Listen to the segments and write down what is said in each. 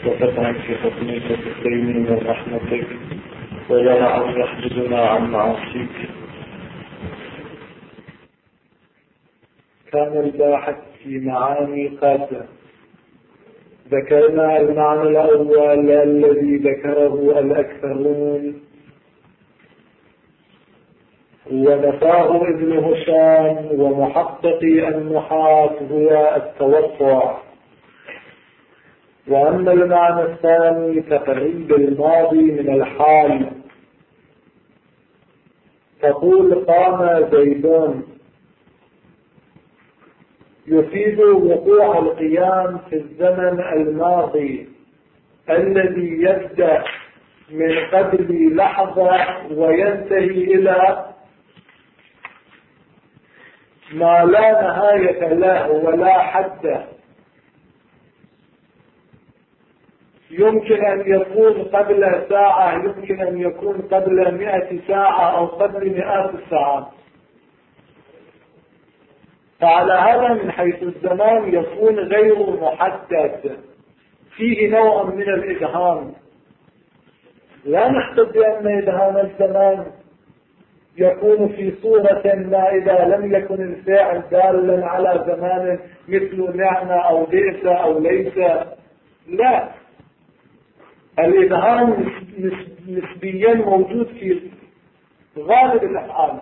وفتحا في حكمك وتكريمي من رحمتك، ويرعى يحجزنا عن معاصيك. كان الباحث في معاني قاسة. ذكرنا المعنى الأول الذي ذكره الأكثرون ونفاه ابن هشام ومحققي النحاة هو التوسع. وأما المعنى الثاني تقريب الماضي من الحال، تقول قام زيدون يفيد وقوع القيام في الزمن الماضي الذي يبدأ من قبل لحظة وينتهي إلى ما لا نهاية له ولا حد. يمكن أن يكون قبل ساعة، يمكن أن يكون قبل 100 ساعة أو قبل مئات الساعات. فعلى هذا من حيث الزمان يكون غير محدد، فيه نوع من الإبهام. لا نحسب بأن إبهام الزمان يكون في صورة ما إذا لم يكن الفاعل دالا على زمان مثل نعم أو بئس أو ليس. لا، الإبهام نسبيا موجود في غالب الأفعال.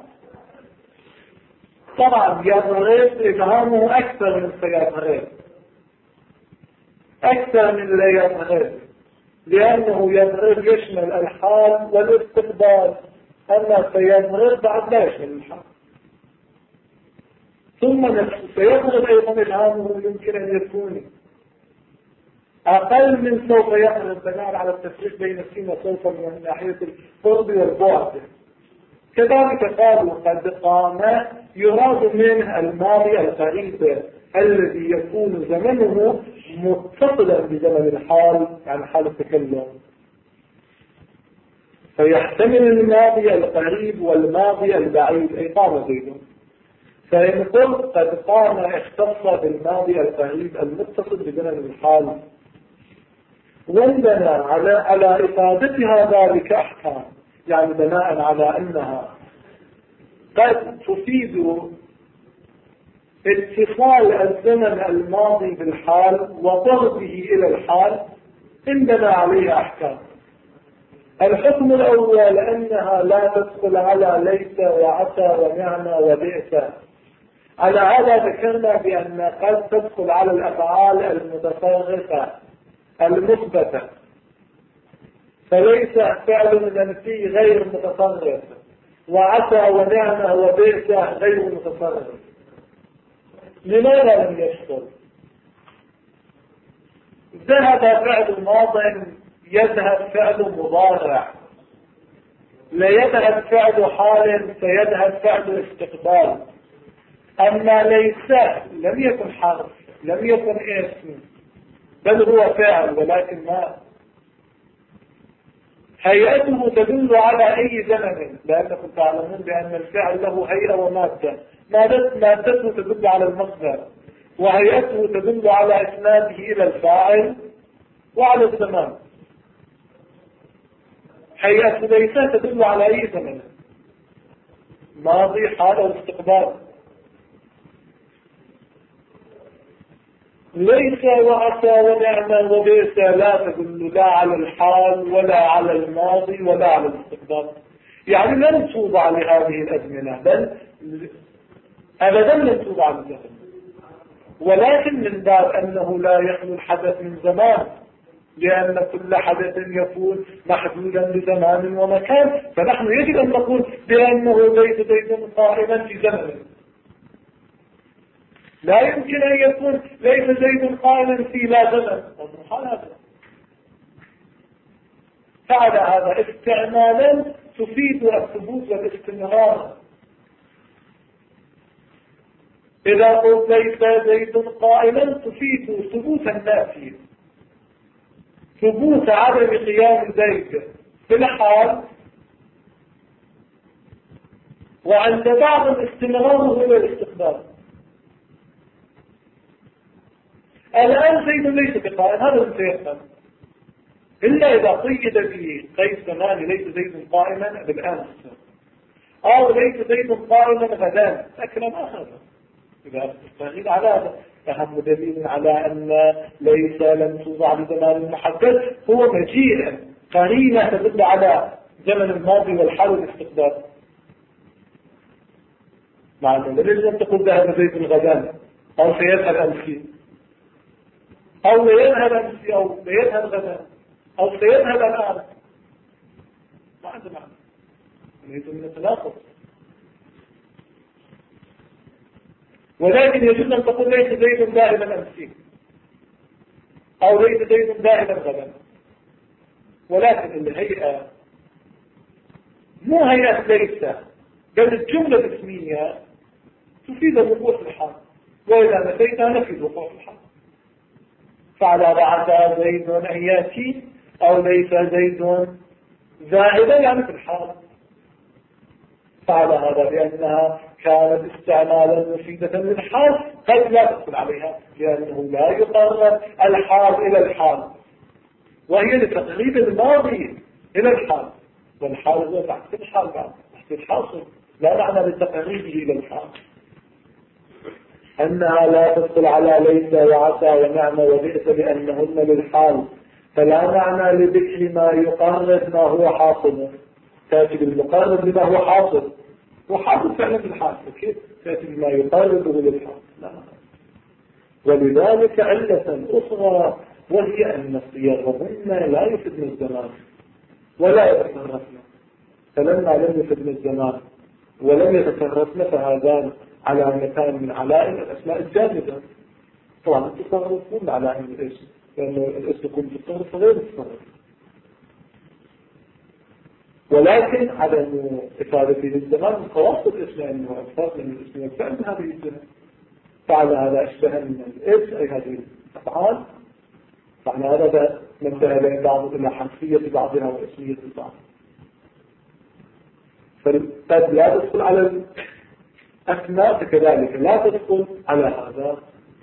طبعا يضرب إبهامه أكثر من سيضرب، أكثر من لا يضرب، لأنه يضرب يشمل الحال والاستقبال، أما سيضرب بعد لا يشمل الحال. ثم سيضرب أيضا إبهامه يمكن أن يكون أقل من سوف يضرب بناء على التفريق بين السين وسوف من ناحية القرب والبعد. كذلك قالوا قد قام يراد منه الماضي القريب الذي يكون زمنه متصلا بزمن الحال، يعني حال التكلم، فيحتمل الماضي القريب والماضي البعيد. أي قام زيد، فإن قلت قد قام اختص بالماضي القريب المتصل بزمن الحال، وانبنى على إفادتها ذلك أحكام، يعني بناء على أنها قد تفيد اتصال الزمن الماضي بالحال وضربه إلى الحال، انبنى عليها أحكام. الحكم الأول أنها لا تدخل على ليس وعسى ونعم وبئس. على هذا ذكرنا بأن قد تدخل على الأفعال المتصرفة المثبتة، فليس فعل منفي غير متصرف، وعسى ونعمة وبئس غير متصرف. لماذا لم يشتغل؟ ذهب فعل ماض يذهب فعل مضارع، لا يذهب فعل حال سيذهب فعل استقبال. أما ليس لم يكن حرف، لم يكن اسم، بل هو فعل، ولكن ما هيئته تدل على أي زمن، لأنكم تعلمون بأن الفعل له هيئة ومادة. مادته تدل على المصدر، وهيئته تدل على إسناده إلى الفاعل وعلى الزمان. هيئة ليس تدل على أي زمن، ماضي حال أو استقبال. ليس وعسى ونعمة وبئس لا تدل لا على الحال ولا على الماضي ولا على الاستقبال، يعني لن توضع لهذه الأزمنة، بل أبدا لن توضع للزمن، ولكن من باب أنه لا يخلو الحدث من زمان، لأن كل حدث يكون محدودا بزمان ومكان. فنحن يجب أن نقول بأنه ليس زيد قائما في زمن، لا يمكن أن يكون ليس زيد قائما في لا زمن، فعلى هذا استعمالا تفيد الثبوت والاستمرار. إذا قلت ليس زيد قائما تفيد ثبوت النافي، ثبوت عدم قيام زيد في الحال، وعند بعض الاستمرار هو الاستقبال. الآن زيد ليس بقائم، هذا سيفهم، إلا إذا قيد به قيد زماني ليس زيد قائما بالأمس، أو ليس زيد قائما غدا، لكن ما هذا إذا استغيث على هذا. أهم دليل على أن ليس لم توضع لزمان محدد هو مجيء قرينة تدل على زمن الماضي والحال والاستقبال. معنى ليش لم تقل ذهب زيد غدا أو سيذهب أمسي أو ليذهب أمسي أو ليذهب غدا أو سيذهب الآن؟ ما عنده معنى، يريد من التناقض. ولكن يجوز أن تقول ليس زيد دائما أمسي أو ليس زيد دائما غدا، ولكن الهيئة مو هيئة ليس، بل الجملة الاسمية تفيد الوقوع في الحال، وإذا نفيتها نفي الوقوع في الحال. فعلى بعث زيد أن يأتي أو ليس زيد ذاهبا يعني في الحال. فعلى هذا لأنها كانت استعمالا مفيدة للحال قد لا تدخل عليها، لأنه لا يقرب الحال إلى الحال، وهي لتقريب الماضي إلى الحال، والحال هو تحت الحال بعد تحت الحاصل، لا معنى لتقريبه إلى الحال. أنها لا تدخل على ليس وعسى ونعم وبئس لأنهن للحال، فلا معنى لذكر ما يقرب ما هو حاصل، تأتي بالمقرب لما هو حاصل، وحاصل فعلا بالحال، كيف تأتي بما يقربه للحال؟ لا. ولذلك علة أخرى وهي أن صيغهن لا يفدن الزمان ولا يتكررن، فلما لم يفدن الزمان ولم يتكررن فهذان علامتان من علائم الأسماء الجامدة. طبعا التصرف من علائم الاسم، لأنه الاسم يكون في التصرف غير التصرف، ولكن عدم إفادته للزمان من خواص الاسم، أنه أكثر من الاسم والفعل من هذه الجهة. فعلى هذا أشبه من الاسم أي هذه الأفعال، فعلى هذا ننتهي بين بعض إلى حرفية بعضها واسمية بعض. فقد لا تدخل على الأسماء كذلك لا تدخل على هذا.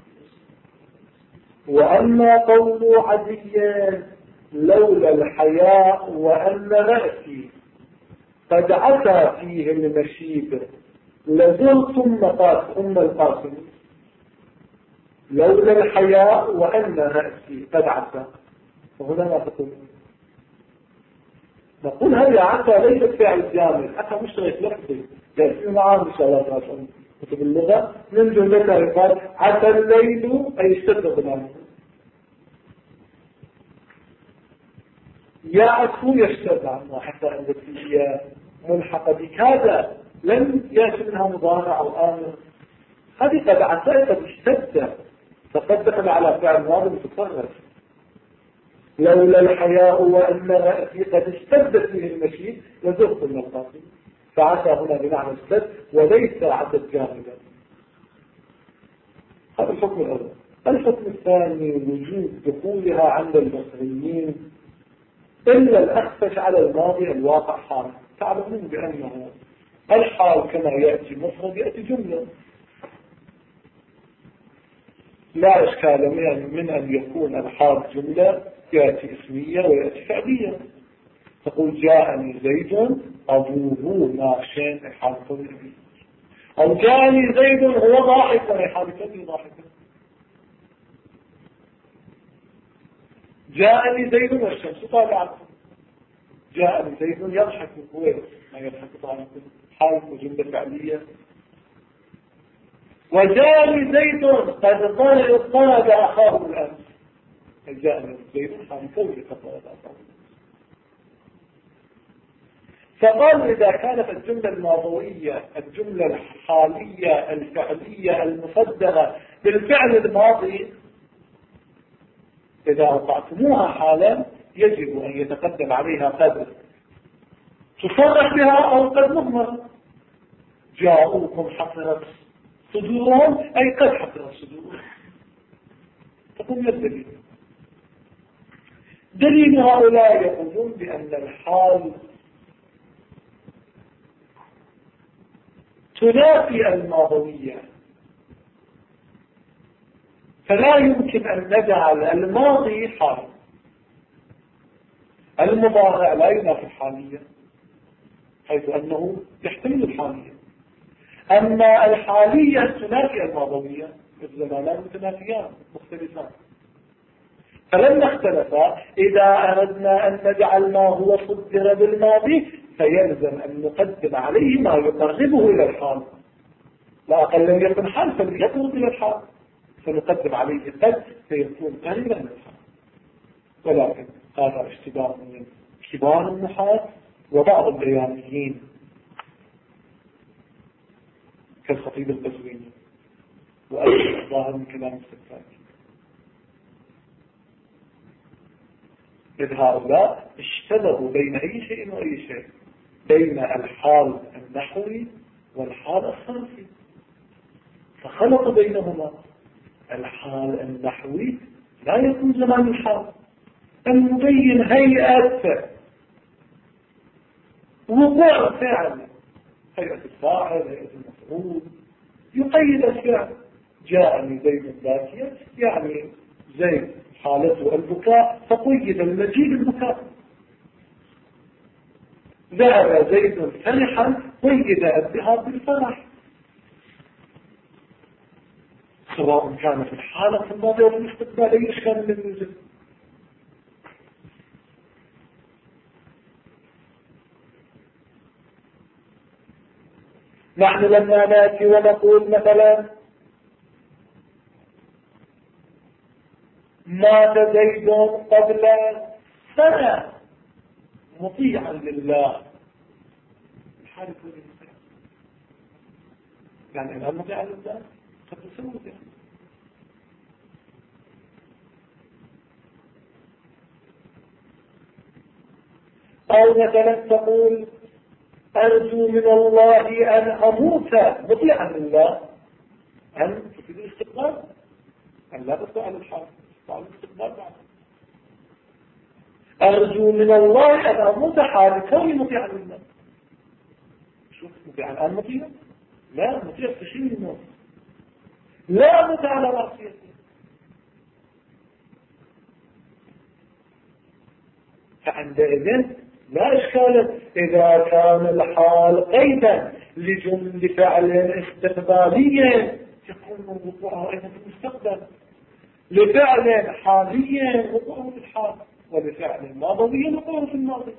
وأما قول عديا لولا الحياء وأن رأسي قد عسى فيه المشيب لزلت أم القاسم، لولا الحياء وأن رأسي قد عسى، وهنا ما تقول؟ نقول هذا عسى ليست فعل جامد، حتى مش لفظي، يأتي معاه إن شاء الله تعالى كتب اللغة من جملتها يقال عسى الليل أي اشتد ظلامه، يعسو يشتد عنه، حتى التي هي ملحقة بكذا لم يأتي منها مضارع أو آمر، هذه قد عسى قد اشتد، فقد دخل على فعل ماضي متكرر. لولا الحياء وأن رأسي قد اشتدت به المشي لزغت من القاسم، فعسى هنا بمعنى اشتد وليس عدد جامدا. هذا الحكم الأول. الحكم الثاني وجود دخولها عند المصريين إلا الأخفش على الماضي الواقع حال. تعلمون بأنه الحال كما يأتي مفرد يأتي جملة، لا إشكال من أن يكون الحال جملة يأتي اسمية ويأتي فعلية. تقول جاءني زيد أبوه ماشين حال كونه، أو جاءني زيد هو ضاحك حال كونه ضاحكا، جاءني زيد والشمس طالعة، جاءني زيد يضحك هو ما يضحك طالعا حال وجملة فعلية. وجاءني زيد قد طلب أخاه بالأمس، جاءني زيد حال كونه طلب أخاه. فقالوا إذا كانت الجملة الماضوية الجملة الحالية الفعلية المصدرة بالفعل الماضي إذا وقعتموها حالا يجب أن يتقدم عليها قد تصرح بها أو قد مضمر. جاءوكم حفرت صدورهم أي قد حفرت صدورهم. تقول ما الدليل؟ دليل هؤلاء يقولون بأن الحال تنافي الماضوية، فلا يمكن أن نجعل الماضي حال المضارع لا ينافي الحالية حيث أنه يحتمل الحالية، أما الحالية تنافي الماضوية، الزمانان متنافيان مختلفان. فلما اختلفا إذا أردنا أن نجعل ما هو صدر بالماضي فيلزم أن نقدم عليه ما يقربه إلى الحال، لا أقل لم يكن حال فليقرب إلى الحال، فنقدم عليه قد فيكون قريبا من الحال. ولكن هذا اشتباه من كبار النحاة وبعض البيانيين كالخطيب القزويني وأيضا الظاهر من كلام السكاكي، إذ هؤلاء اشتبهوا بين أي شيء وأي شيء، بين الحال النحوي والحال الصرفي، فخلطوا بينهما. الحال النحوي لا يكون زمان الحال، المبين هيئة وقوع فعل، هيئة الفاعل، هيئة المفعول، يقيد الفعل. جاءني زيد باكيا يعني زيد حالته البكاء فقيد المجيء بالبكاء. ذهب زيد فرحا قيد الذهاب بالفرح، سواء كان في الحالة في الماضي أو في الاستقبال أي إشكال من الوجود. نحن لما نأتي ونقول مثلا مات زيد قبل سنة مطيعا لله، الحال يكون مطيعا، يعني الآن مطيعا لله قد يسوي مطيعا. أو مثلا تقول أرجو من الله أن أموت مطيعا لله، أن تفيد الاستقبال، أن لا تستعمل الحال، تستعمل الاستقبال بعد. أرجو من الله أن أموت حال كوني مطيعا لله. شوف مطيعا الآن مطيع؟ لا، مطيع تشيل الموت، لا أموت على معصيته. فعندئذ لا إشكال إذا كان الحال قيدا لفعل استقبالي يكون وقوعه أيضا في المستقبل، لفعل حالي وقوعه في الحال، ولفعل ماضي وقوعه في الماضي.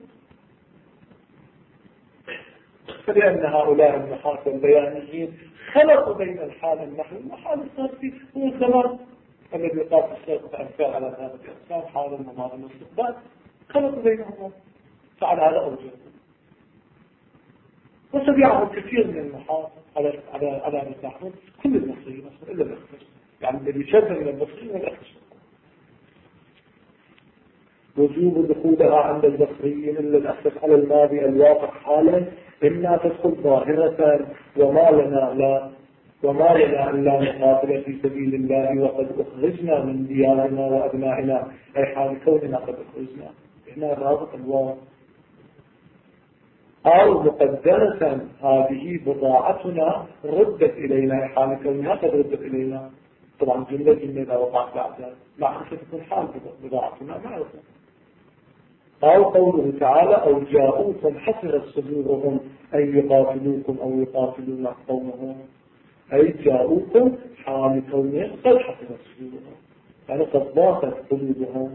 فلأن هؤلاء النحاة والبيانيين خلقوا بين الحال النحوي والحال الصرفي هو الزمان الذي قال في الشرق أمثال على هذا الأقسام، حال الماضي والاستقبال، خلقوا بينهما. فعلى هذا أوجه وتبعه كثير من النحاة على مساحة كل المصريين إلا الأخشر، يعني الذي شد من المصريين والأخشر. وجوب دخولها عند البصريين إلا الأسف على الماضي الواقع حالا إما تدخل ظاهرة وما لنا ألا نقاتل في سبيل الله وقد أخرجنا من ديارنا وأبنائنا، أي حال كوننا قد أخرجنا، هنا الرابط الواقع. أو مقدرة هذه بضاعتنا ردت إلينا، حال كونها قد ردت إلينا. طبعا جملة إذا وقعت بعدها معرفة تكون حال بضاعتنا معرفة. أو قوله تعالى أو جاءوكم حسرت صدورهم أن يقاتلوكم أو يقاتلون قومهم، أي جاءوكم حال كونهم قد حسرت صدورهم، يعني قد ضاقت قلوبهم.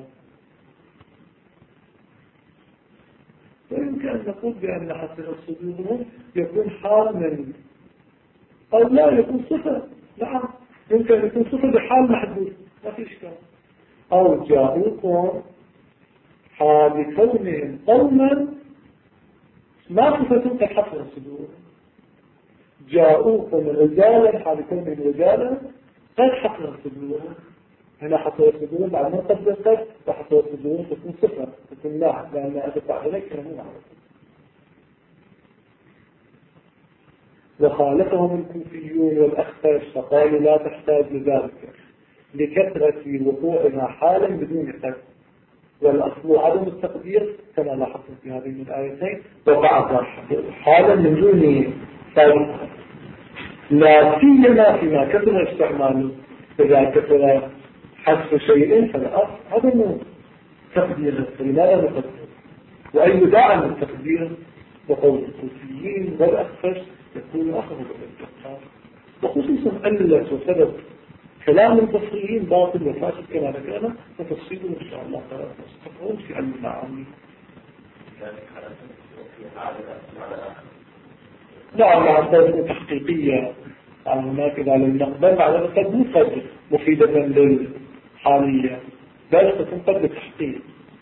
ويمكن أن نقول بأن حسرت صدورهم يكون حال من، أو لا يكون صفة، نعم يمكن أن يكون صفة بحال محدود ما في إشكال. أو جاءوكم حال كونهم قوما ما صفتهم كحسرت صدورهم، جاءوكم رجالا حال كونهم رجالا قد حسرت صدورهم. هنا حسرت صدورهم بعد ما قد قد وحسرت صدورهم تكون صفة، تكون لا، لأن أتبع ذلك كلمة معرفة. وخالفهم الكوفيون والأخفش فقالوا لا تحتاج لذلك لكثرة وقوعها حالا بدون قد، والأصل عدم التقدير كما لاحظتم في هذه الآيتين، وقعت حالا من دون قد، لا سيما فيما كثر استعماله. إذا كثر حذف شيء فالأصل عدم تقديره، لماذا نقدر؟ وأي داعي للتقدير بقول الكوفيين والأخفش يكون أخذ بالاتقار، وخصوصا ألت وسبب كلام البصريين باطل وفاسد كما ذكرنا، وتفصيله إن شاء الله تعالى تستقرون في علم المعاني. نعم مع طريقة تحقيقية عن هناك على النقبل على قد قد مفيدة للحالية، بل تكون قد التحقيق.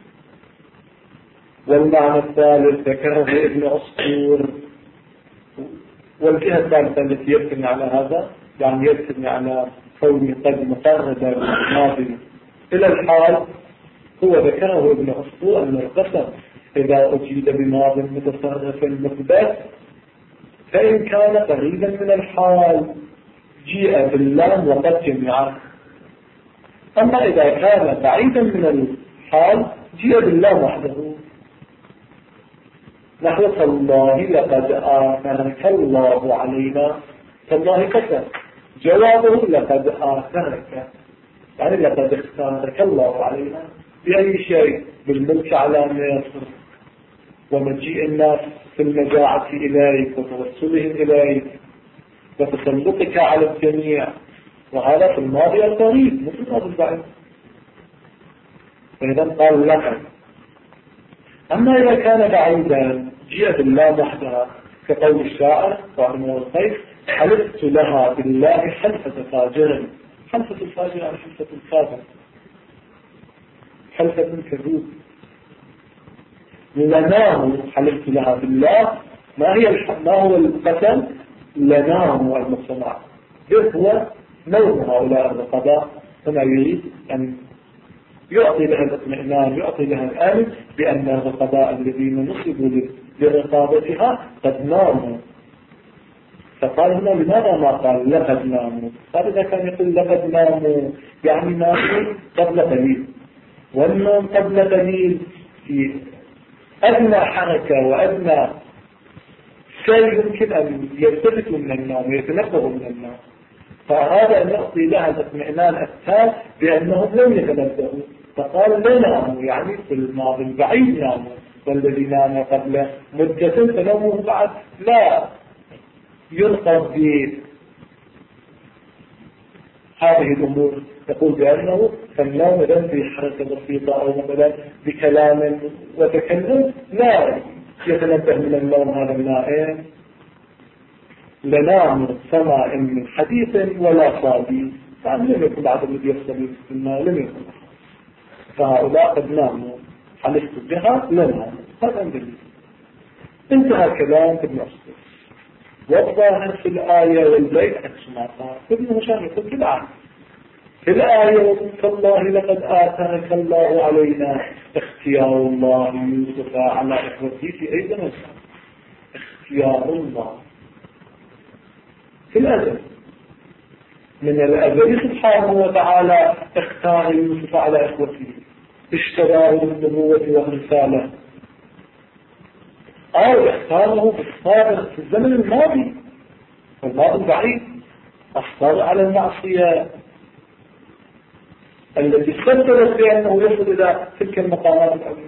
والمعنى الثالث ذكره ابن عصفور، والجهة الثالثة التي يبتني على هذا يعني يبتني على كونه قد مقرد الماضي إلى الحال، هو ذكره ابن عصفور أن القسم إذا أجيد بماض متصرف مثبت فإن كان قريبا من الحال جيء باللام وقد جميعا، أما إذا كان بعيدا من الحال جيء باللام وحده. نحو تالله لقد آثرك الله علينا، تالله قسم، جوابه لقد آثرك يعني لقد اختارك الله علينا بأي شيء؟ بالملك على مصر ومجيء الناس في المجاعة إليك وتوسلهم إليك وتسلطك على الجميع، وهذا في الماضي القريب مثل هذا البعيد. فإذا قال لقد. أما إذا كان بعيدا جاء بالله وحدها كقول الشاعر وعلمه الخير حلفت لها بالله حلفة فاجر. حلفة الفاجر يعني حلفة الكاذب، حلفة كذوب. لنام حلفت لها بالله، ما هو القسم؟ لنام المصنع، ده هو نوم هؤلاء الرقباء. هنا يريد أن يعطي لها الاطمئنان، يعطي لها الآمن بأن الرقباء الذين نصبوا لرقابتها قد ناموا. فقال هنا لماذا ما قال لقد ناموا؟ قال إذا كان يقول لقد ناموا يعني ناموا قبل قليل، والنوم قبل قليل في أدنى حركة وأدنى شيء يمكن أن يلتفتوا من النوم ويتنبهوا من النوم، فأراد أن يعطي لها الاطمئنان التام بأنهم لم يتنبهوا، فقال لا ناموا يعني في الماضي البعيد ناموا، والذي نام قبل مدة فنومه بعد لا يلقى بهذه الأمور. يقول بأنه فالنوم إذن في حركة بسيطة أو مثلا بكلام وتكلم لا يتنبه من النوم هذا النائم. لنام سماء من حديث ولا صادي، يعني لم يكن بعد الذي يفصل في السماء لم يكن، فهؤلاء قد ناموا حلفت بها لناموا. هذا دليل. انتهى كلام ابن عصفور. والظاهر في الآية والبيت عكس ما قال ابن هشام يقول في الآية، في الآية تالله لقد آثرك الله علينا، اختيار الله يوسف على إخوته في أي زمن، اختيار الله في الأزل من الأزل سبحانه وتعالى اختار يوسف على إخوته، اشتراه بالنبوة والرسالة، أو اختاره بالصابر في الزمن الماضي والماضي البعيد، الصابر على المعصية التي سببت بأنه يصل إلى تلك المقامات العظيمة.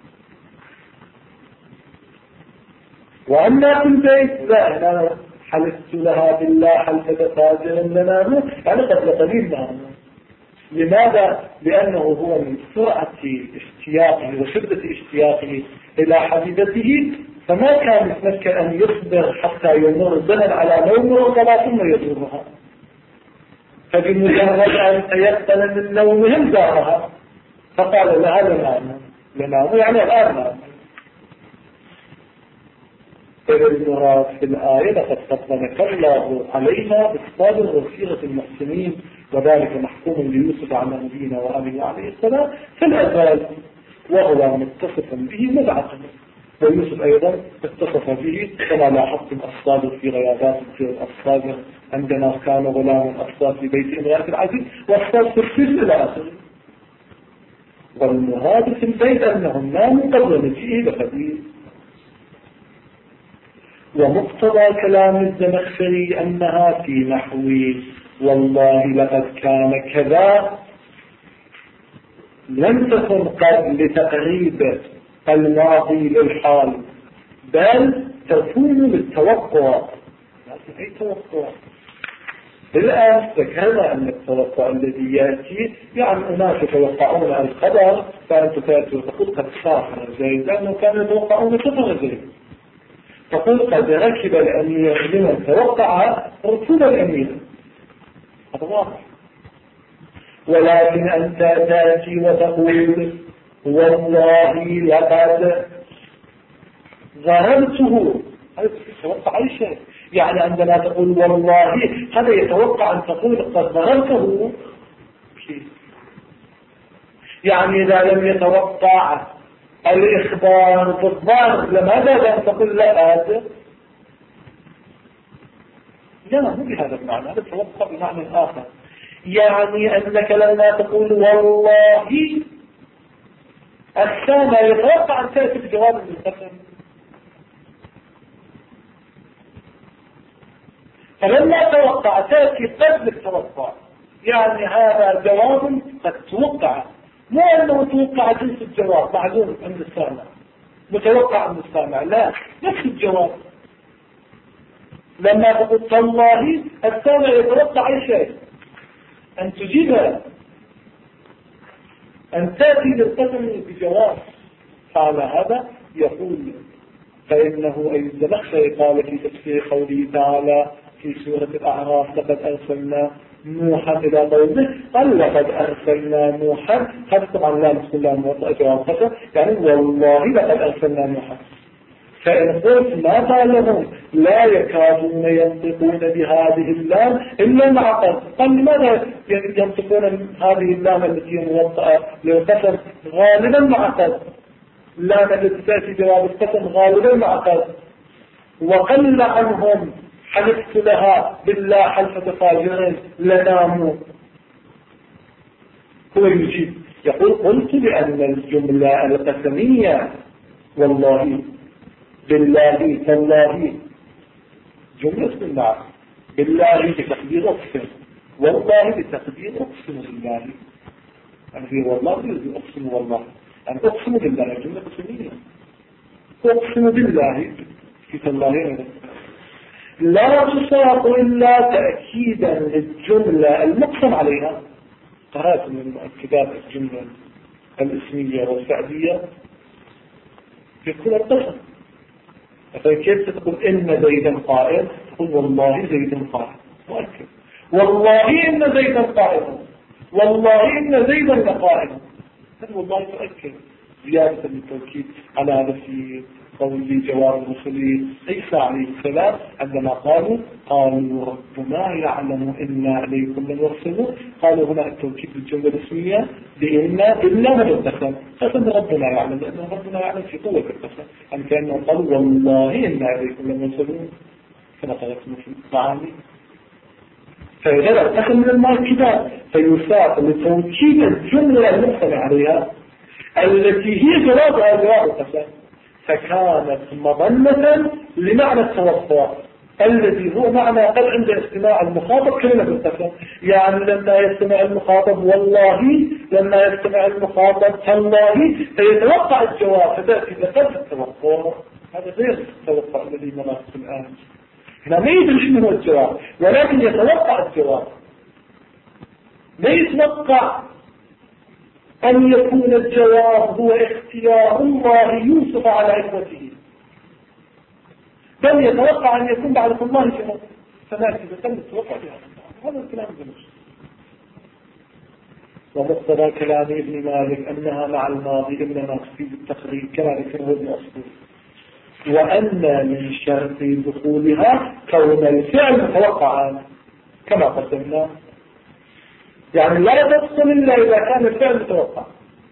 وأما في البيت لا، أنا حلفت لها بالله حلفة فاجر لنا يعني قبل قليل نعم. لماذا؟ لأنه هو من سرعة اشتياقه وشدة اشتياقه إلى حبيبته، فما كان يتمكن أن يصبر حتى يمر الزمن على نوم رقبة ثم يزورها، فبمجرد أن تيقن من نومهم زارها، فقال لها لنام يعني الآن نام. المراد في الآية لقد فضلك الله عليها بالصابر وصيغة المحسنين، وذلك محكوم ليوسف على نبينا وآله عليه السلام في الأزال، وهو متصف به مدعة، ويوسف أيضا اتصف به كما لاحظتم الصادق في غيابات الصادق عندما كان غلاما أصاب في بيت امرأة العزيز، والصادق في السجن إلى آخره. والمراد في البيت أنهم ناموا قبل مجيئه بقليل. ومقتضى كلام الزمخشري أنها في نحو والله لقد كان كذا لم تكن قد لتقريب الماضي للحال، بل تكون للتوقع. أي توقع؟ الآن ذكرنا أن التوقع الذي يأتي يعني أناس يتوقعون الخبر، فأنت تأتي وتقول قد سافر زيد، لأنه كانوا يتوقعون سفر زيد، تقول قد ركب الأمير لمن توقع ركوب الأمير، هذا واضح. ولكن أنت تأتي وتقول والله لقد ضربته، هذا يتوقع أي شيء. يعني عندما تقول والله هذا يتوقع أن تقول قد ضربته شيء. يعني إذا لم يتوقع الإخبار بالضرب لماذا لم تقول لا هذا؟ لا، مو بهذا المعنى، هذا توقع بمعنى آخر. يعني أنك لما تقول والله السامع يتوقع أن تأتي بجواب القسم، فلما توقع تأتي قبل التوقع، يعني هذا جواب قد توقع، مو أنه توقع جنس الجواب معلوم عند السامع متوقع عند السامع، لا، نفس الجواب. لما تقول تالله السامع يتوقع أي شيء، أن تجيبها، أن تأتي للقسم بجواب. فعلى هذا يقول فإنه أي الزمخشري قال في تفسير قوله تعالى في سورة الأعراف لقد أرسلنا نوحا إلى قومه، قال لقد أرسلنا نوحا، هذا طبعا لا بسم الله موضع جواب قسم، يعني والله لقد أرسلنا نوحا. فإن قلت ما تعلمون لا يكادون ينطقون بهذه اللام إلا المعقد، قال لماذا ينطقون هذه اللام التي موضعة للقسم غالبا معقد؟ اللام التي تأتي جواب القسم غالبا معقد. وقل عنهم حلفت لها بالله حلفة فاجر لناموا. هو يجيب يقول قلت بأن الجملة القسمية والله بالله تالله جملة بالله، بالله بتقدير أقسم، والله بتقدير أقسم بالله، يعني والله أقسم والله، يعني أقسم بالله جملة قسمية، أقسم بالله في تالله لا تصاب إلا تأكيدا للجملة المقسم عليها. قرأت من مؤكدات الجملة الاسمية والفعلية في كل القسم. فكيف تقول إن زيدا قائم، تقول والله زيدا قائم مؤكد، والله إن زيدا قائم، والله إن زيدا لقائم، هذا والله تؤكد زيادة للتوكيد. على هذا في قول جواب المرسلين عيسى عليه السلام عندما قالوا ربنا يعلم إنا عليكم لمرسلون، قالوا هنا التوكيد بالجملة الاسمية بإن إلا من القسم، قسم ربنا يعلم، لأن ربنا يعلم في قوة القسم، يعني كأنه قالوا والله إنا عليكم لمرسلون كما قلتنا في المعاني. فإذا القسم من المؤكدات فيساق لتوكيد الجملة المقسم عليها التي هي جوابها جواب القسم، فكانت مظنة لمعنى التوقع الذي هو معنى قد عند استماع المخاطب كلمة القسم. يعني لما يستمع المخاطب والله، لما يستمع المخاطب تالله، فيتوقع الجواب، فتأتي لقد التوقع. هذا غير التوقع الذي نراه الآن، هنا ما يدري شنو هو الجواب، ولكن يتوقع الجواب، ما يتوقع أن يكون الجواب هو اختيار الله يوسف على إخوته، بل يتوقع أن يكون بعد الله جواب، فنأتي بكل التوقع بهذا الكلام جميل. ومقتضى كلام ابن مالك أنها مع الماضي إنما تفيد التقريب كما ذكره ابن أسطول، وأن من شرط دخولها كون الفعل متوقعا كما قدمنا، يعني لا تدخل إلا إذا كان الفعل متوقع،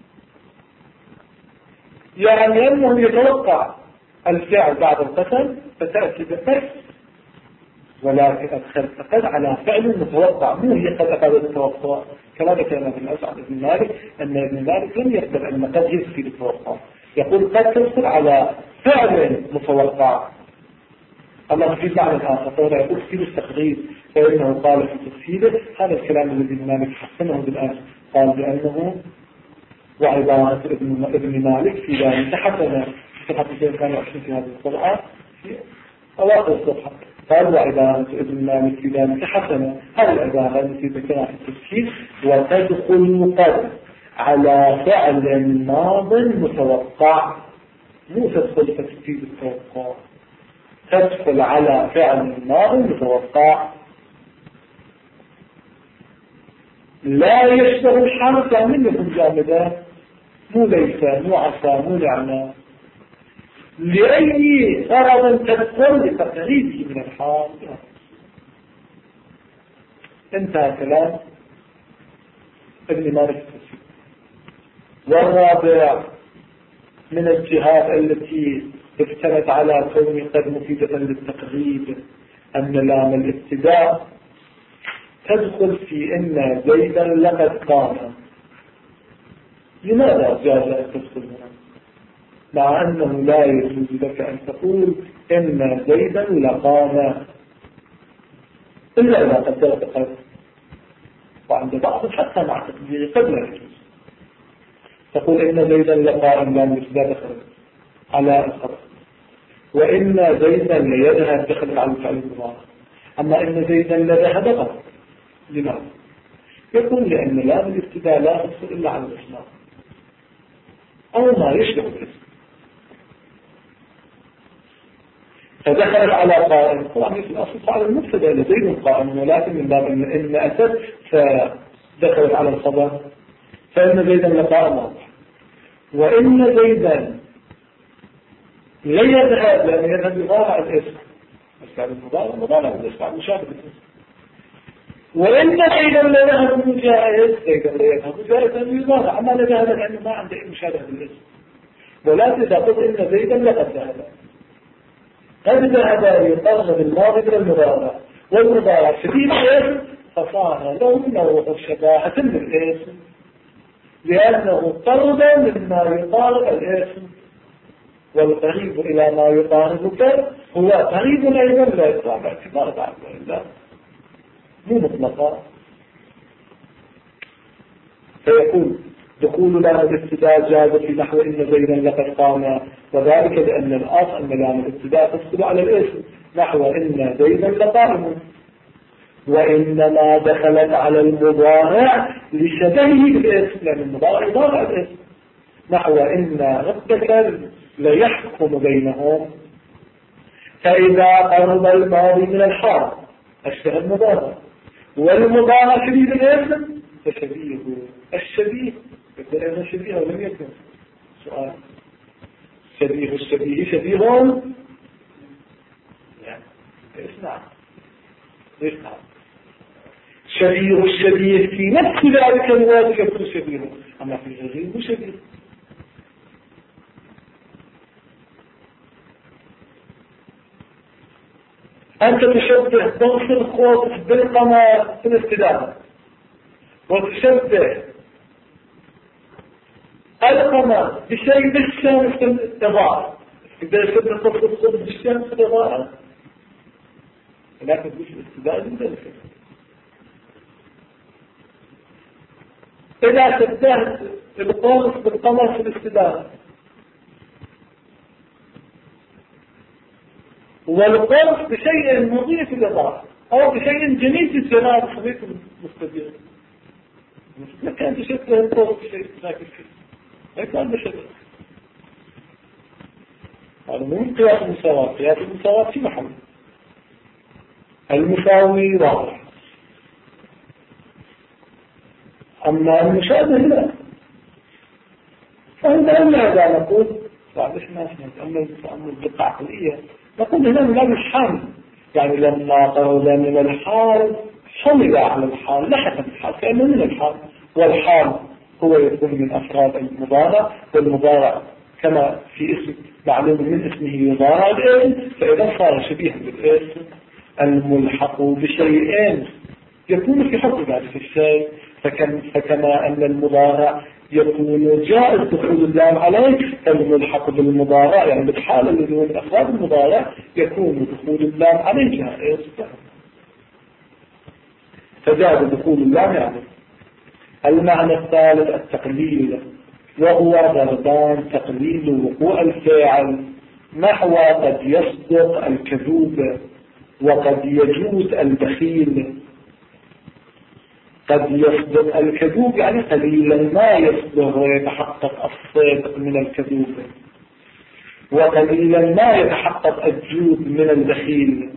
يعني أنه يتوقع الفعل بعد القسم فتأتي بقسم، ولكن أدخلت قد على فعل متوقع، مو هي قد أفادت التوقع كما ذكرنا ابن أسعد ابن مالك أن ابن مالك لم يقبل أن قد يفيد التوقع، يقول قد تدخل على فعل متوقع الله في معنى آخر، فهنا يقول في التقدير، فإنه قال في تفسيره هذا الكلام الذي ابن مالك حسنه بالآن، قال بأنه وعبارة ابن مالك في ذلك حسنة صفحة 222 في هذه الصفحة في أواخر الصفحة. قال وعبارة ابن مالك في ذلك حسنة. هذه العبارة التي ذكرها في التفسير وتدخل قد على فعل ماض متوقع، مو تدخل تفسير التوقع، تدخل على فعل ماض متوقع لا يشبه الحال كاملة جامدة، مو ليس مو عسى مو نعمة، لأي غرض تدخل لتقريبه من الحال. انتهى كلام ابن مالك. والرابع من الجهات التي افتنت على كون قد مفيدة للتقريب أن لام الابتداء تدخل في إن زيدا لقد قام. لماذا جاز أن تدخل هنا مع أنه لا يجوز لك أن تقول إن زيدا لقام إلا إذا قدرت قد، وعند بعض حتى مع تقدير قد لا يجوز تقول إن زيدا لقائم لام الابتداء دخل على الخبر، وإن زيدا ليذهب دخل على الفعل المضارع. أما إن زيدا لذهب دخل. لماذا؟ يقول لأن لام الابتداء لا تصل إلا على الإسلام أو ما يشبه الاسم، فدخلت على قائم. طبعا في الأصل على المبتدأ لزيد قائم، ولكن من باب إن أتت فدخلت على الخبر، فإن زيدا لقائم واضح. وإن زيدا لا يذهب، لأن يذهب يضارع الاسم، الفعل المضارع الاسم مشابه الاسم. وإن زيدا لا يذهب مجاهد، زيدا لا يذهب مجاهد يضارع، أما لا ذهب لأنه ما عنده مشابه بالاسم. ولكن إذا قلت إن زيدا لقد ذهب، قد ذهب يقرب الماضي من المضارع، والمضارع شديد الاسم فصار له نوع شباهة بالاسم، لأنه قرب مما يقارب الاسم، والقريب إلى ما يقاربك هو قريب أيضا لا يقع باعتبار بعض الله مو مطلقا. فيقول دخول لام الابتداء جاز في نحو إن زيدا لقد قام، وذلك لأن الأصل أن لام الابتداء تدخل على الاسم نحو إن زيدا لقائم، وإنما دخلت على المضارع لشبهه بالاسم، لأن المضارع يضارع الاسم نحو إن ربك ليحكم بينهم، فإذا قرب الماضي من الحال أشبه المضارع، والمضارع شبيه الاسم فشبيه الشبيه يقول أيضا شبيه ولم يكن. سؤال شبيه الشبيه شبيه يعني اسمع شبيه الشبيه في نفس ذلك الوقت يكون شبيه، أما في غيره مو شبيه. أنت تشبه ضغط الخوف بالقمر في الاستدامة، وتشبه القمر بشيء بالشمس في الإضاءة. إذا شبه ضغط الخوف بالشمس في الإضاءة، لكن مش الاستدامة من ذلك. إذا شبهت القوس بالقمر في الاستدامة، والقرص بشيء مضيف للإضاءة أو بشيء جميل في الجمال الخبيث المستدير، ما كان تشبه القرص بشيء لكن ما كان بشبه. هذا مو قياس المساواة، قياس المساواة في محل المساوي واضح، أما المشابه لا. فهذا نقول بعد إحنا نتأمل الدقة عقلية، نقول هنا من باب الحال، يعني لما قرب من الحال حمل على الحال لحق الحال كأنه من الحال، والحال هو يكون من أفراد المضارع، والمضارع كما في اسم معلوم من اسمه يضارع الاسم، فإذا صار شبيها بالاسم الملحق بشيئين يكون في حكم ذلك الشيء. فكما أن المضارع يكون جائز دخول اللام عليه، فالملحق بالمضارع يعني بالحال الذي هو من أفراد المضارع يكون دخول اللام عليه جائز، فجاز دخول اللام عليه. المعنى الثالث التقليل وهو ضربان تقليل وقوع الفاعل نحو قد يصدق الكذوب وقد يجوز البخيل. قد يصدق الكذوب يعني قليلا ما يصدق ويتحقق الصدق من الكذوب، وقليلا ما يتحقق الجود من البخيل.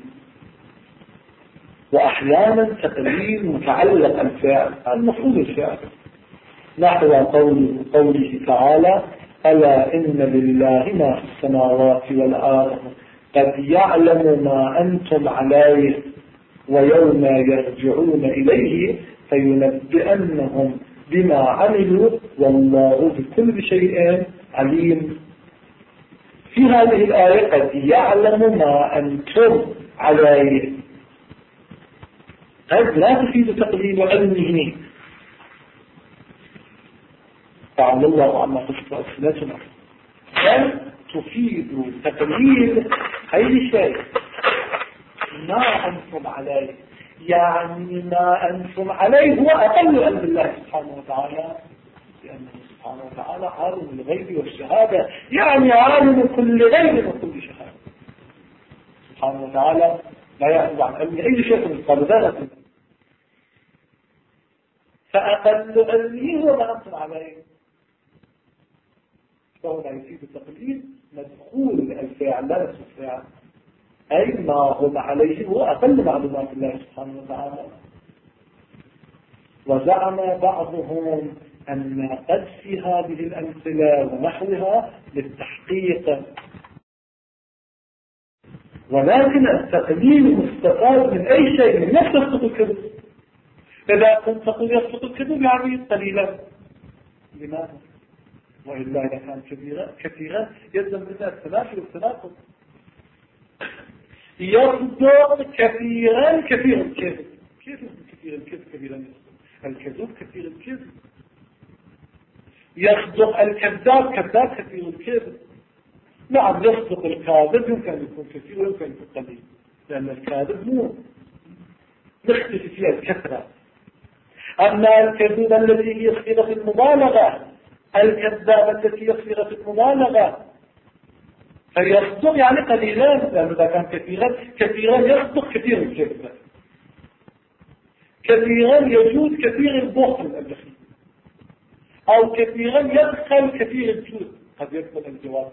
وأحيانا تقليل متعلق الفعل المفروض الفعل نحو قوله تعالى ألا إن لله ما في السماوات والأرض قد يعلم ما أنتم عليه ويوم يرجعون إليه فينبئنهم بما عملوا والله بكل شيء عليم. في هذه الآية قد يعلم ما أنتم عليه، قد لا تفيد تقليل علمه، تعالى الله عما تصف ألسنتنا، بل تفيد تقليل أي شيء ما أنتم عليه، يعني ما أنتم عليه هو أقل علم الله سبحانه وتعالى، لأنه سبحانه وتعالى عالم الغيب والشهادة، يعني عالم كل غيب وكل شهادة سبحانه وتعالى، لا يعلم عن علم أي شيء من قال ذلك، فأقل علمه هو ما أنتم عليه، فهو لا يفيد التقليد مدخول الفاعل لا نفس الفاعل، أي ما هم عليه هو أقل معلومات الله سبحانه وتعالى. وزعم بعضهم أن قد في هذه الأمثلة ونحوها للتحقيق، ولكن التقليل مستفاد من أي شيء من نفس يصدق الكذب. إذا كنت تقول يصدق الكذب يعني قليلا، لماذا؟ وإلا إذا كان كثيرا يلزم منها التنافي والتناقض. يصدق كثيرا كثير الكذب، كيف كثير الكذب كثيرا يصدق؟ الكذب كثير الكذب. يصدق الكذاب كذاب كثير الكذب. نعم يصدق الكاذب يمكن أن يكون كثير ويمكن أن يكون قليل، لأن الكاذب مو نختلف فيها الكثرة. أما الكذب التي هي صيغة المبالغة، الكذاب التي هي صيغة المبالغة، فيصدق يعني قليلا، لأنه إذا كان كثيرا يصدق كثير الكذب، كثيرا يجوز كثير البخل البخيل، أو كثيرا يدخل كثير الجود، قد يدخل الجواب.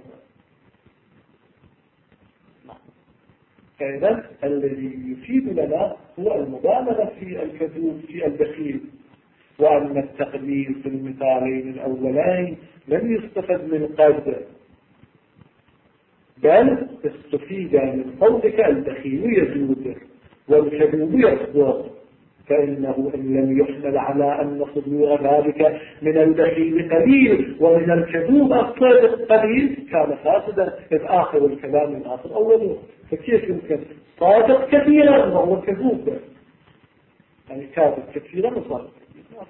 فإذا الذي يفيد لنا هو المبالغة في الكذوب في البخيل، وأن التقليل في المثالين الأولين لم يستفد من قد، بل استفيد من قولك البخيل يجود والكذوب يصدق، فإنه إن لم يحمل على أن صدور ذلك من البخيل قليل ومن الكذوب الصادق قليل كان فاسدا، إذ آخر الكلام من آخر أوله. فكيف يمكن صادق كثيرا وهو كذوب؟ يعني كاذب كثيرا وصادق كثيرا.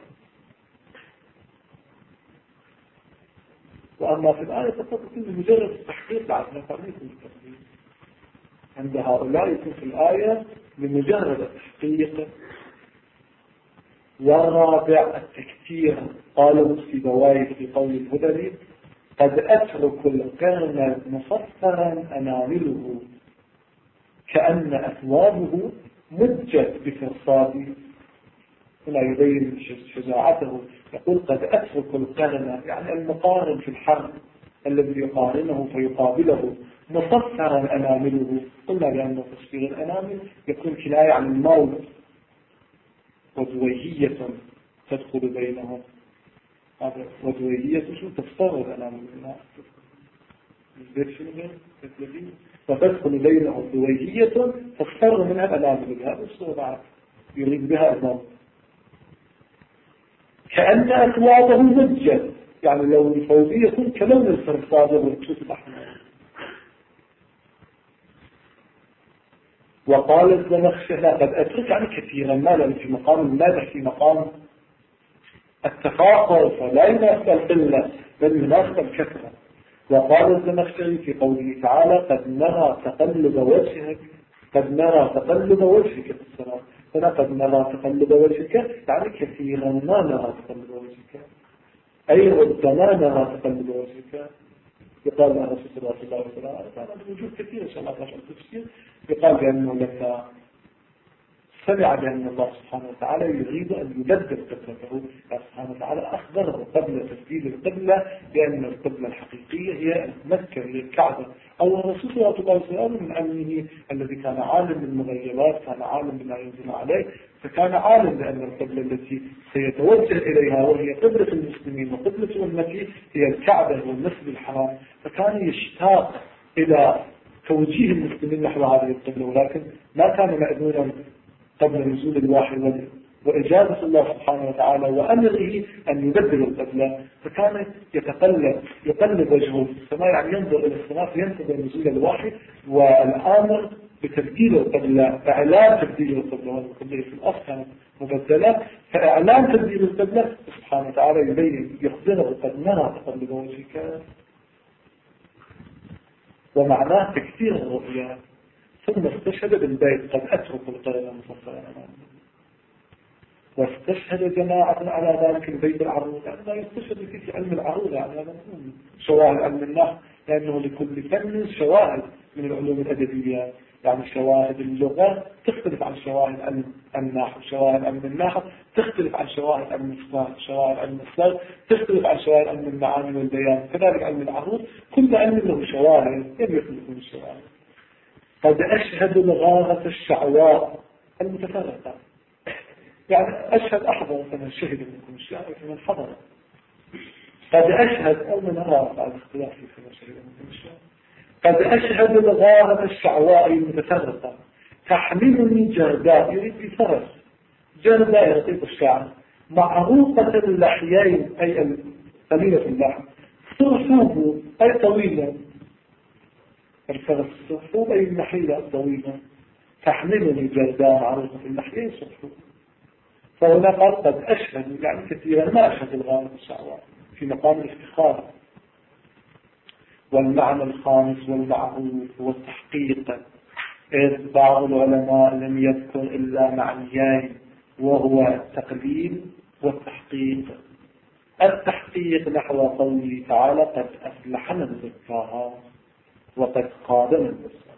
وأما في الآية فقط يكون مجرد التحقيق على تقليد التقليد عند هؤلاء، يكون في الآية بمجرد التحقيق. والرابع التكثير. قالوا سيبويه في قول الهدري قد أترك القرن مصفرا أنامله كأن أثوابه مجت بفرصاده. هنا يبين شجاعته، يقول قد أترك القرن يعني المقارن في الحرب الذي يقارنه فيقابله مصفرا أنامله. قلنا لأن تصفير الأنامل يكون كناية عن الموت، وزويهية تدخل بينهم. هذا وزويهية شو تفسر الأنامل منها فتدخل بينهم زويهية تفسر منها الأنامل. هذا الصورة يريد بها الموت. كأن أثوابه مجد، يعني لو الفوزية يكون كلون الفرصاد والكتب الأحمر. وقال الزمخشري قد أترك يعني كثيرا، ما لأن في مقام المادح في مقام التفاقر، فلا يناسب القلة بل يناسب الكثرة. وقال الزمخشري في قوله تعالى قد نرى تقلب وجهك، قد نرى تقلب وجهك في السماء، هنا قد نرى تقلب وجهك يعني كثيرا ما نرى تقلب وجهك، أي ربما نرى تقلب وجهك. يقال لها رسول الله صلى الله عليه وسلم كان وجود كثير إن شاء الله تعالى التفسير. يقال بأنه لما سمع بأن الله سبحانه وتعالى يريد أن يبدل قبلته، سبحانه وتعالى أخبره قبل تبديل القبلة بأن القبلة الحقيقية هي مكة، هي الكعبة. أو الرسول صلى الله عليه وسلم من علمه الذي كان عالم بالمغيبات، كان عالم بما ينزل عليه، فكان عالم بأن القبلة التي سيتوجه إليها وهي قبلة المسلمين وقبلة أمته هي الكعبة والمسجد الحرام، فكان يشتاق إلى توجيه المسلمين نحو هذه القبلة، ولكن ما كان مأذونا قبل نزول الوحي وإجابة الله سبحانه وتعالى وأمره أن يبدل القبلة، فكان يقلب وجهه في السماء، يعني ينظر إلى السماء فينتظر نزول الوحي والآمر بتبديل القبلة، إعلان تبديل القبلة، والقبلة في الأصل كانت مبدلة، فإعلان تبديل القبلة سبحانه وتعالى يبين يخبره قد نرى تقلب وجهك، ومعناه تكثير الرؤيا. ثم استشهد بالبيت قد أترك القرآن المفصل، واستشهد جماعة على ذلك البيت العروض، يعني لا يستشهد في علم العروض، يعني هذا شواهد علم النحو، لأنه لكل فن شواهد من العلوم الأدبية، يعني شواهد اللغة تختلف عن شواهد علم النحو، شواهد علم النحو تختلف عن شواهد علم الصلاة، شواهد علم الصلاة تختلف عن شواهد علم المعاني والبيان، كذلك علم العروض كل علم له شواهد يختلف من الشواهد. قد أشهد الغارة الشعواء المتفرقة، يعني أشهد أحضر فمن شهد منكم الشعر فمن حضر. قد أشهد أو من أرى بعد اختلاف فمن شهد منكم الشعر. قد أشهد الغارة الشعواء المتفرقة تحملني جرداء، يريد بفرس جرداء رقيق الشعر معروقة اللحيين أي قليلة اللحم، صرفوه أي طويلة، الفرس صرفوه أي النحيلة الطويلة، تحملني جرداء معروقة اللحيين صرفوه. فهنا قال قد أشهد، يعني كثيرا ما أشهد الغارة الشعواء في مقام الافتخار. والمعنى الخامس والمعروف هو التحقيق، إذ بعض العلماء لم يذكر إلا معنيين، وهو التقليد والتحقيق. التحقيق نحو قوله تعالى قد أفلح من زكاها وقد خاب من دساها.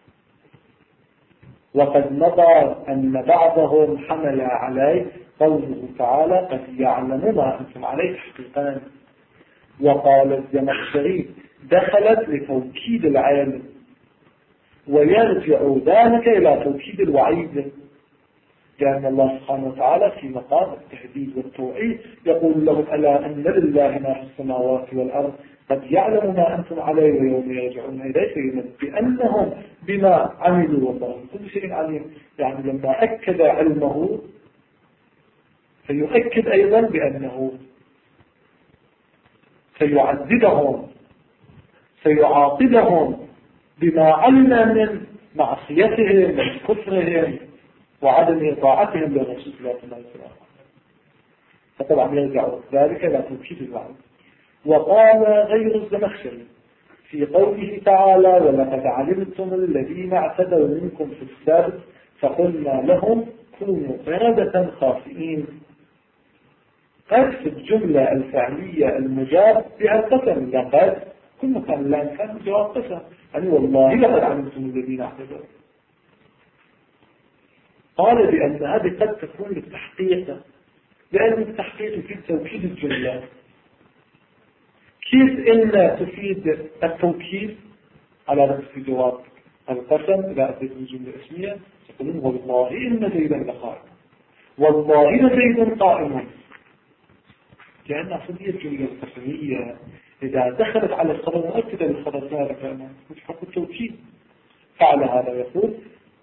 وقد مضى أن بعضهم حمل عليه قوله تعالى قد يعلم ما أنتم عليه تحقيقان. وقال الزمخشري دخلت لتوكيد العلم، ويرجع ذلك إلى توكيد الوعيد، لأن الله سبحانه وتعالى في مقام التهديد والتوعيد يقول لهم ألا أن لله ما في السماوات والأرض قد يعلم ما أنتم عليه ويوم يرجعون إليه فينبئنهم بما عملوا والله كل شيء عليم. يعني لما أكد علمه فيؤكد أيضا بأنه سيعذبهم سيعاقبهم بما علم من معصيتهم من كفرهم وعدم طاعتهم للرسول صلى الله عليه وسلم. فطبعا يرجع ذلك لا توكيد الوعد. وقال غير الزمخشري في قوله تعالى ولقد علمتم الذين اعتدوا منكم في السبت فقلنا لهم كونوا قردة خاسئين. قد في الجملة الفعلية المجاب بها القسم، لقد كل كان لا كان جواب قسم، يعني والله لقد علمتم الذين اعتدوا. قال بأن هذه قد تكون للتحقيق، لأن التحقيق في توكيد الجملة. كيف إن تفيد التوكيد على رأس جواب القسم إذا أتيت الجملة اسمية تقولون والله إن زيدا لقائم، والله إن زيدا قائم، لأن أصلية الجملة القسمية إذا دخلت على الخبر مؤكدة للخبر ذلك مش حق التوكيد. فعلى هذا يقول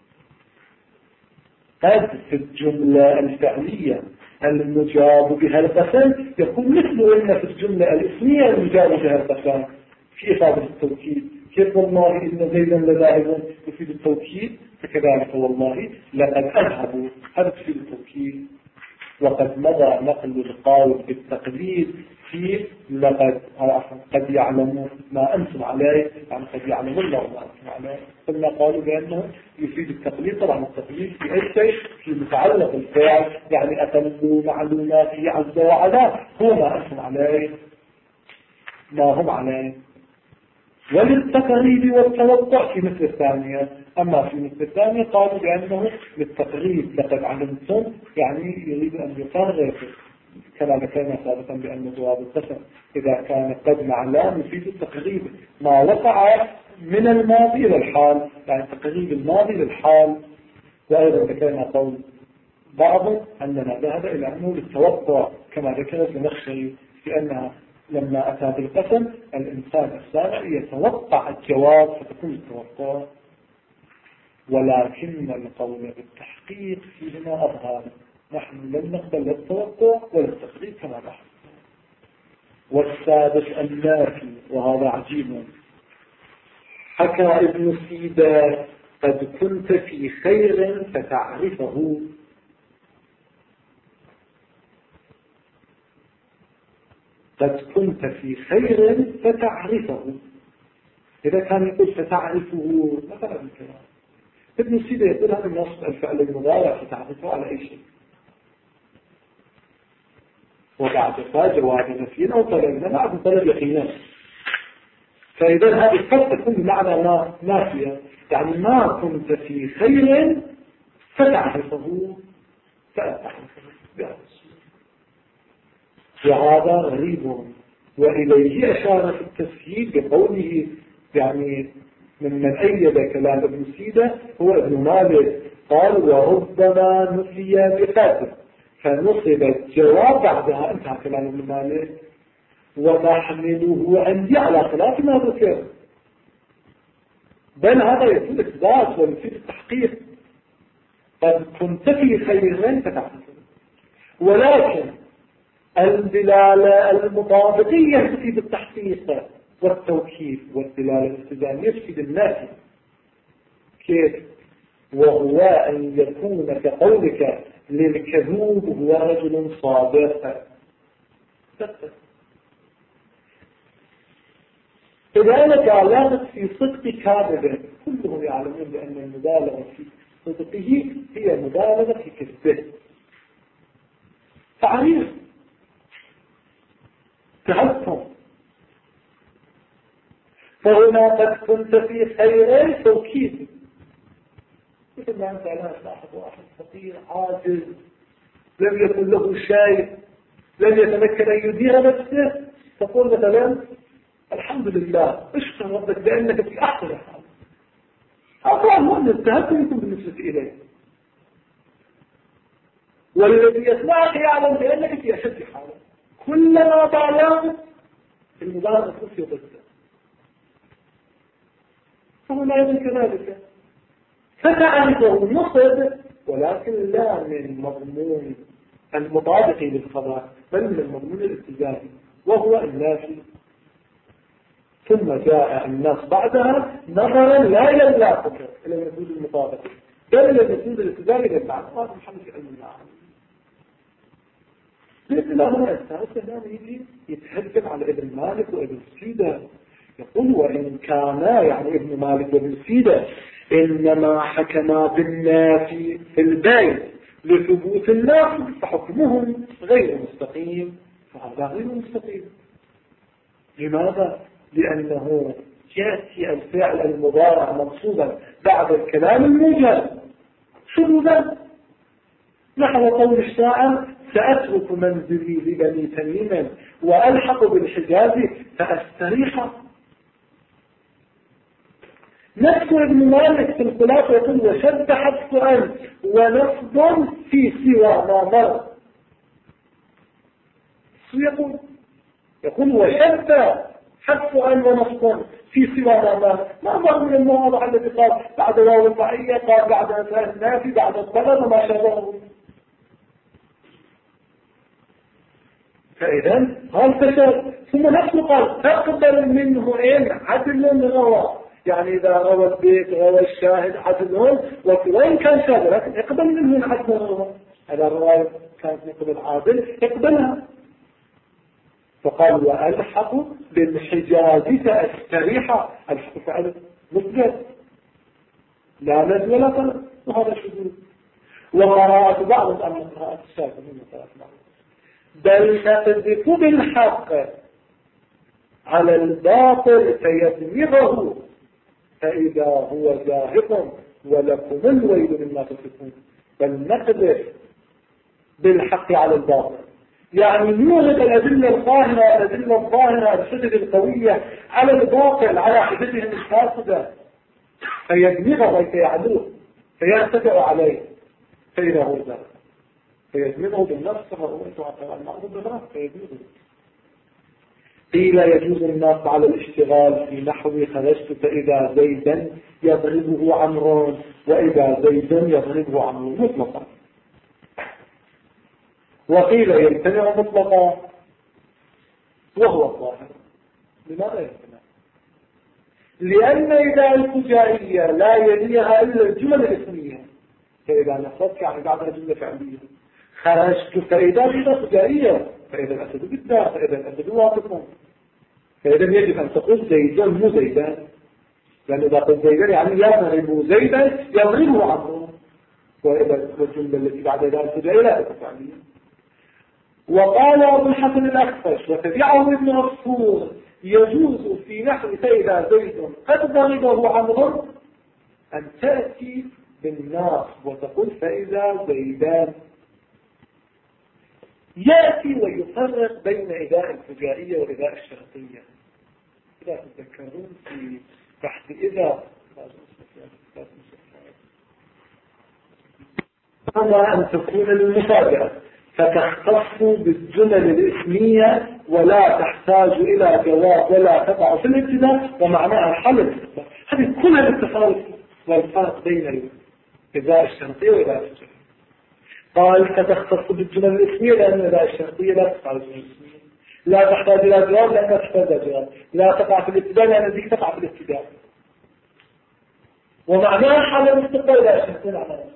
قد في الجملة الفعلية المجاب بها القسم يكون مثل إن في الجملة الاسمية المجاب بها القسم في إفادة التوكيد. كيف والله إن زيدا لذاهب يفيد التوكيد، فكذلك والله لقد أذهبوا هذا تفيد التوكيد. وقد مضى نقل القول بالتقليد في لقد قد يعلمون ما أنتم عليه، يعني قد يعلمون الله ما أنتم عليه. ثم قالوا بأنه يفيد التقليد. طبعا التقليد في أي شيء في متعلق الفعل، يعني أتمنوا معلوماته عز وعلا هو ما أنتم عليه. ما هم عليه. وللتقريب والتوقع في مثل الثانية. أما في مثل الثانية قالوا بأنه للتقريب، لقد علمتم يعني يريد أن يقرر كما ذكرنا سابقا بأن جواب القسم إذا كان قد مع لام يفيد التقريب ما وقع من الماضي إلى الحال، يعني تقريب الماضي للحال. وأيضا ذكرنا قول بعض أننا ذهب إلى أنه للتوقع كما ذكر الزمخشري بأنها لما أتى بالقسم الإنسان السامع يتوقع الجواب فتكون التوقع، ولكن القول بالتحقيق فيهما أظهر. نحن لم نقبل التوقع ولا التقريب كما نحن. والسادس النافي، وهذا عجيب. حكى ابن سيدة قد كنت في خير فتعرفه. قد كنت في خير فتعرفه. إذا كان يقول فتعرفه مثلا الكلام، ابن سيدة يقول هذا النص الفعل المضارع فتعرفه على أي شيء، وبعد جواب نفي أو طلب بعد طلب يقينا. فإذا هذه قد تكون بمعنى ما نافية، يعني ما كنت في خير فتعرفه وهذا غريب. وإليه أشار في التسهيل بقوله يعني من أيد كلام ابن سيدة هو ابن مالك قال وربما نفي بقدر فنصب الجواب بعدها. انتهى كلام ابن مالك. ونحمله عندي على خلاف ما ذكر، بل هذا يفيد إثبات ويفيد التحقيق. قد كنت في خير فتعرفه، ولكن الدلالة المطابقية تفيد التحقيق والتوكيد، والدلالة الالتزامية تفيد النافي. كيف؟ وهو أن يكون كقولك للكذوب هو رجل صادق. كذلك علامة في صدق كاذب، كلهم يعلمون بأن المبالغة في صدقه هي مبالغة في كذبه. تعريف تحكم. فهنا قد كنت في خير توكيد، مثل ما أنت على صاحب واحد فقير عاجز لم يكن له شيء لم يتمكن أن يدير نفسه، تقول مثلا الحمد لله اشكر ربك بأنك في أحسن حال. أقوى مؤمن التهكم يكون بالنسبة إليه، والذي يسمعك يعلم بأنك في أشد حال. كلما بالغت المبالغة تكون ضده، فهنا أيضا كذلك فتعرفه نصب، ولكن لا من مضمون المطابق للخبر بل من المضمون الالتزامي وهو النافي. ثم جاء الناس بعدها نظرا لا يلاقك إلى المفروض المطابق بل إلى المفروض الالتزامي للمعنى. هذا محمد في علم المعنى. بإذن الله هنا الثالثة الآن يجي يتهجم على ابن مالك وابن سيدة، يقول وإن كانا يعني ابن مالك وابن سيدة إنما حكما بالنافي في البيت لثبوت النافي فحكمهم غير مستقيم، فهذا غير مستقيم. لماذا؟ لأنه يأتي الفعل المضارع منصوبا بعد الكلام الموجز شذوذا، نحو قول الشاعر سأترك منزلي لبني تميم وألحق بالحجاز فأستريح. نفس ابن مالك في الخلاف يقول وشد حذف أن ونصب في سوى ما مر. يقول وشد حذف أن ونصب في سوى ما مر. ما مر من المواضع التي قال بعد واو المعية، قال بعد أساس النافي، بعد الطلب وما شابهه. فإذا قال فشل، ثم نفسه قال تقبل منه إن عدل روى، يعني إذا روى البيت روى الشاهد عدل وإن كان شاذ لكن يقبل منه إن عدل روى. إذا الرواية كانت يقبل عادل يقبلها. فقال وألحق بالحجاز فأستريح. الحق فعل مسجد لا نزل ولا طلب، وهذا شذوذ. وقراءة بعض أن قراءة الشاذ من قراءة بعض بل نقذف بالحق على الباطل فيدمغه فإذا هو زاهق ولكم الويل مما تصفون. بل نقذف بالحق على الباطل، يعني نوغد الأدلة الظاهرة الحجج القوية على الباطل على حججهم الفاسدة فيدمغه فيعلوه فيرتفع عليه فإذا هو زاهق فيدمغه بالنفس وهو المعروض بالنفس فيدمغه. قيل يجوز النص على الاشتغال في نحو خرجت فإذا زيدا يضربه عمرو وإذا زيدا يضربه عمرو مطلقا. وقيل يمتنع مطلقا وهو الظاهر. لماذا يمتنع؟ لأن إذا الفجائية لا يليها إلا الجمل الاسمية، فإذا نصبت يعني بعدها جملة فعلية. خرجت فإذا بلا فجائية، فإذا الأسد بالدار، فإذا الأسد واقف، فإذا يجب أن تقول زيدا مو زيدا، لأن إذا قلت زيدا يعني يضرب زيدا يضربه عمرو، وإذا الجملة التي بعد ذلك الفجائية لا تكون فعلية. وقال أبو الحسن الأخفش وتبعه ابن عصفور يجوز في نحو فإذا زيد قد ضربه عمرو أن تأتي بالناس وتقول فإذا زيدان، يأتي ويفرق بين إذاء الفجائية وإذاء الشرطية. إذا تذكرون في بحث إذا أما أن تكون المفاجأة فتختص بالجمل الاسمية ولا تحتاج إلى جواب ولا تقع في الابتداء ومعناها حل الاستقبال. هذه كل الاتفاق والفرق بين إذاء الشرطية وإذاء الفجائية. قال فتختص بالجمل الاسمية لأن إذاء الشرطية لا تقع في الجمل الاسمية، لا تحتاج إلى جواب لأنها تحتاج إلى جواب، لا تقع في الابتداء لأن ذيك تقع في الابتداء، ومعناها حل الاستقبال إذا الشرطية على الاستقبال.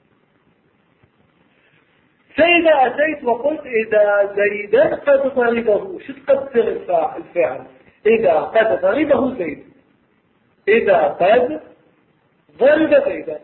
فإذا أتيت وقلت إذا زيدا قد ضربه، شو تقدر الفعل؟ إذا قد ضربه زيد، إذا قد ضرب زيدا،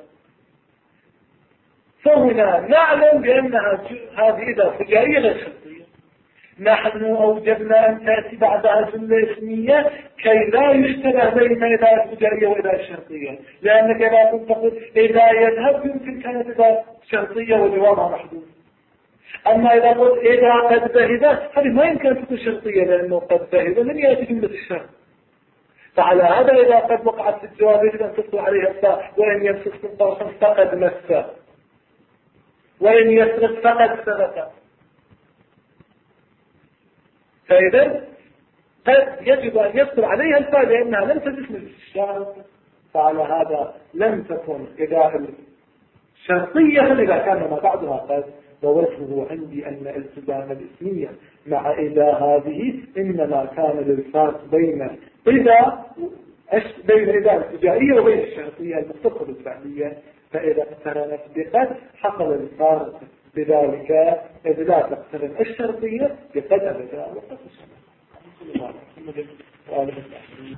فهنا نعلم بأنها هذه إذا فجائية غير شرطية. نحن أوجبنا أن تأتي بعدها جملة اسمية كي لا يشتبه بين إذا الفجائية وإذا الشرطية، لأنك إذا كنت تقول إذا يذهب يمكن كانت إذا شرطية وجوابها محدود. أما إذا قلت إذا قد ذهب هذه ما يمكن أن تكون شرطية، لأنه قد ذهب لن يأتي جملة الشرط. فعلى هذا إذا قد وقعت في الجواب يجب أن تصل عليها الفاء، وإن يمسك من طرفا فقد مس، وإن يسرق فقد سرق. فإذا قد يجب أن يصل عليها الفاء لأنها لم تجسم الشرط. فعلى هذا لم تكن إذا الشرطية إذا كان ما بعدها قد. ووجهه عندي أن التزام الاسمية مع إذا هذه إنما كان للفرق بين إذا الفجائية وبين الشرطية المختصة بالفعلية، فإذا اقترنت بقد حصل الفرق بذلك، إذا لا تقترن الشرطية بقد أبدا وقد الشرطية.